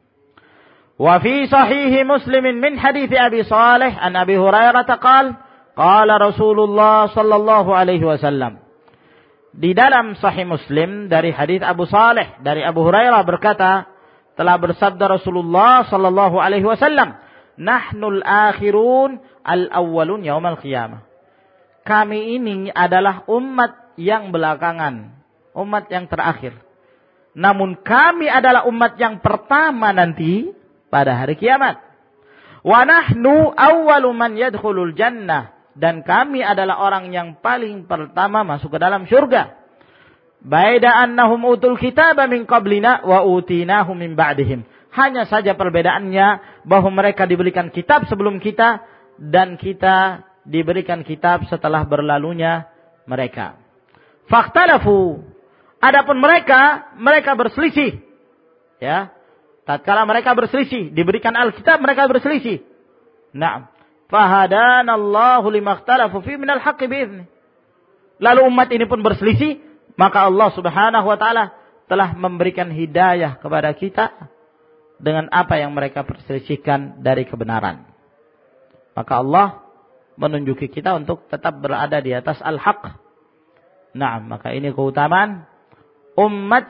Wa fi sahih Muslim min hadits Abi Salih an Abi Hurairah qala qala Rasulullah sallallahu alaihi wasallam. Di dalam sahih Muslim dari hadits Abu Salih dari Abu Hurairah berkata, telah bersabda Rasulullah sallallahu alaihi wasallam, nahnul akhirun al-awwalun yaumal qiyamah. Kami ini adalah umat yang belakangan, umat yang terakhir. Namun kami adalah umat yang pertama nanti pada hari kiamat. Wa nahnu awwalu man yadkhulul jannah, dan kami adalah orang yang paling pertama masuk ke dalam surga. Baida annahum utul kitaba min qablina wa utinahu min ba'dihim. Hanya saja perbedaannya bahwa mereka diberikan kitab sebelum kita dan kita diberikan kitab setelah berlalunya mereka. Fakhtalafu. Adapun mereka, mereka berselisih. Ya. Tatkala mereka berselisih, diberikan Alkitab mereka berselisih. Naam. Fahadanallahu limakhtalafu fi minal haqqi bi'idznih. Lalu umat ini pun berselisih, maka Allah Subhanahu wa taala telah memberikan hidayah kepada kita dengan apa yang mereka perselisihkan dari kebenaran. Maka Allah menunjuki kita untuk tetap berada di atas al-haq. Nah, maka ini keutamaan umat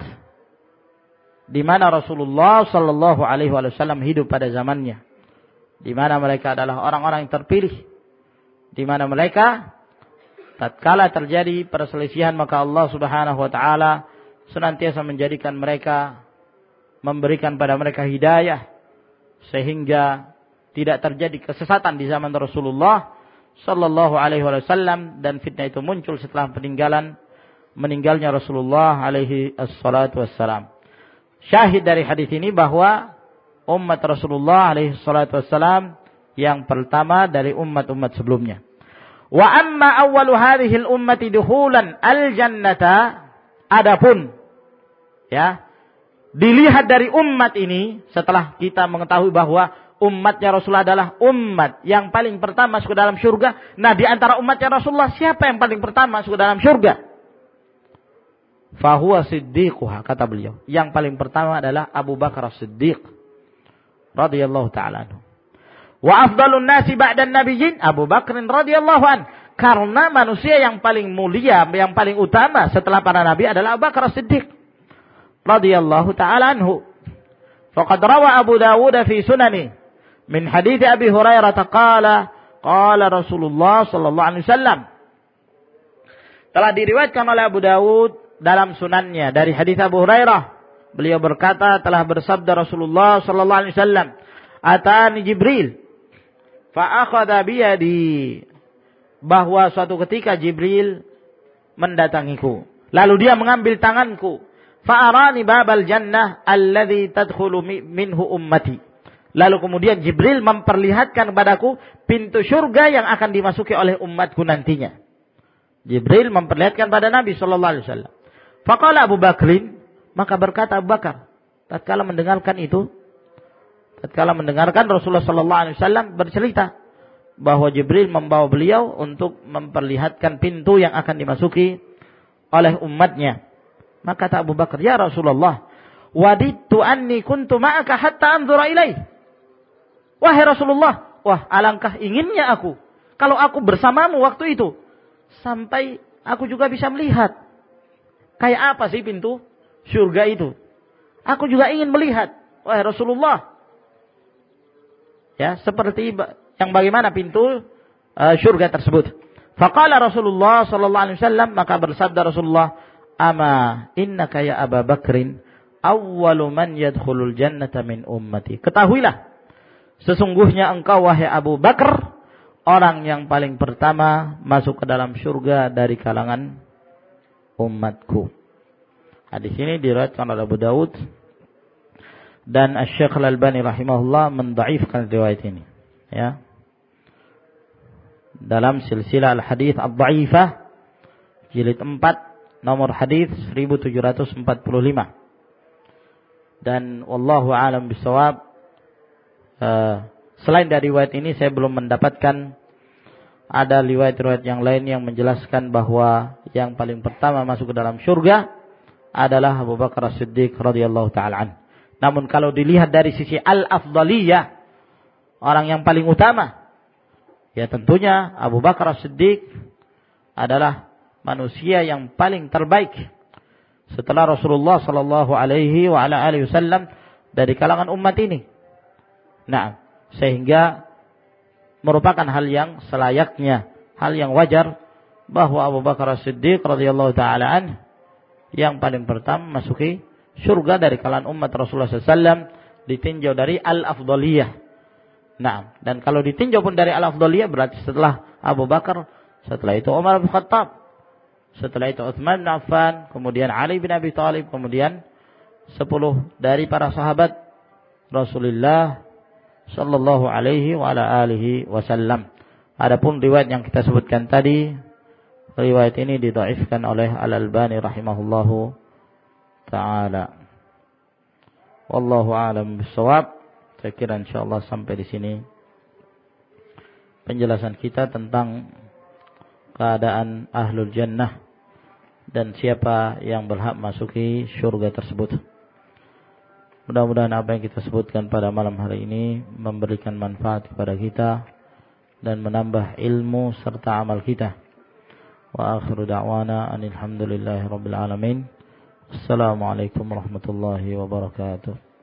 di mana Rasulullah sallallahu alaihi wasallam hidup pada zamannya. Di mana mereka adalah orang-orang yang terpilih. Di mana mereka tatkala terjadi perselisihan maka Allah Subhanahu wa taala senantiasa menjadikan mereka, memberikan pada mereka hidayah sehingga tidak terjadi kesesatan di zaman Rasulullah sallallahu alaihi wasallam, dan fitnah itu muncul setelah peninggalan meninggalnya Rasulullah alaihi assalatu wassalam. Syahid dari hadis ini bahwa umat Rasulullah alaihi salatu wassalam yang pertama dari umat-umat sebelumnya. Wa amma awwalu hadhihi al-ummati dukhulan al-jannata, adapun ya dilihat dari umat ini setelah kita mengetahui bahwa umatnya Rasulullah adalah umat yang paling pertama masuk ke dalam surga. Nah, di antara umatnya Rasulullah siapa yang paling pertama masuk ke dalam surga? Fahuwa siddiquha, kata beliau. Yang paling pertama adalah Abu Bakar As-Siddiq radhiyallahu ta'ala anhu. Wa afdalun nasi ba'dan nabiyyin Abu Bakr radhiyallahu an. Karena manusia yang paling mulia, yang paling utama setelah para nabi adalah Abu Bakar As-Siddiq radhiyallahu ta'ala anhu. Faqad rawa Abu Dawud fi sunani min hadits Abi Hurairah qala qala Rasulullah sallallahu alaihi wasallam. Telah diriwayatkan oleh Abu Dawud dalam sunannya dari hadits Abu Hurairah, beliau berkata telah bersabda Rasulullah sallallahu alaihi wasallam, atani Jibril fa akhadha bi yadi, bahwa suatu ketika Jibril mendatangiku lalu dia mengambil tanganku, fa arani babal jannah alladzi tadkhulu minhu ummati, lalu kemudian Jibril memperlihatkan kepadaku pintu surga yang akan dimasuki oleh umatku nantinya. Jibril memperlihatkan pada Nabi sallallahu alaihi wasallam. Faqala Abu Bakrin, maka berkata Abu Bakar tatkala mendengarkan itu, tatkala mendengarkan Rasulullah sallallahu alaihi wasallam bercerita bahwa Jibril membawa beliau untuk memperlihatkan pintu yang akan dimasuki oleh umatnya. Maka kata Abu Bakar, ya Rasulullah, wadittu anni kuntu ma'aka hatta anzura ilaih. Wahai Rasulullah, wah alangkah inginnya aku kalau aku bersamamu waktu itu sampai aku juga bisa melihat kayak apa sih pintu surga itu. Aku juga ingin melihat, wahai Rasulullah. Ya, seperti yang bagaimana pintu uh, surga tersebut. Faqala Rasulullah sallallahu alaihi wasallam, maka bersabda Rasulullah, ama innaka ya Abu Bakrin awwalu man yadkhulul jannata min ummati. Ketahuilah, sesungguhnya engkau wahai Abu Bakar orang yang paling pertama masuk ke dalam surga dari kalangan umatku. Hadis ini diriwayatkan oleh Abu Dawud dan Asy-Syaikh Al-Albani rahimahullah mendhaifkan riwayat ini, ya. Dalam silsilah al-hadits ad-dhaifah jilid empat nomor hadis seribu tujuh ratus empat puluh lima. Dan wallahu a'lam bishawab, uh, selain dari riwayat ini saya belum mendapatkan ada riwayat-riwayat yang lain yang menjelaskan bahwa yang paling pertama masuk ke dalam surga adalah Abu Bakar As-Siddiq radhiyallahu ta'ala an. Namun kalau dilihat dari sisi al-afdaliyah, orang yang paling utama, ya tentunya Abu Bakar As-Siddiq adalah manusia yang paling terbaik setelah Rasulullah sallallahu alaihi wa ala alihi wasallam dari kalangan umat ini. Nah, sehingga merupakan hal yang selayaknya, hal yang wajar bahwa Abu Bakar As-Siddiq radhiyallahu taala an yang paling pertama masuki surga dari kalangan umat Rasulullah sallallahu alaihi wasallam, ditinjau dari al-afdaliyah. Nah, dan kalau ditinjau pun dari al-afdaliyah berarti setelah Abu Bakar, setelah itu Umar bin Khattab, setelah itu Utsman bin Affan, kemudian Ali bin Abi Thalib, kemudian sepuluh dari para sahabat Rasulullah sallallahu alaihi wa ala alihi wasallam. Adapun riwayat yang kita sebutkan tadi, riwayat ini didhaifkan oleh Al-Albani rahimahullahu taala. Wallahu a'lam bishawab. Saya kira insyaallah sampai di sini penjelasan kita tentang keadaan ahlul jannah dan siapa yang berhak masuki surga tersebut. Mudah-mudahan apa yang kita sebutkan pada malam hari ini memberikan manfaat kepada kita dan menambah ilmu serta amal kita. Wa akhiru da'wana anil hamdulillahi rabbil alamin. Assalamualaikum warahmatullahi wabarakatuh.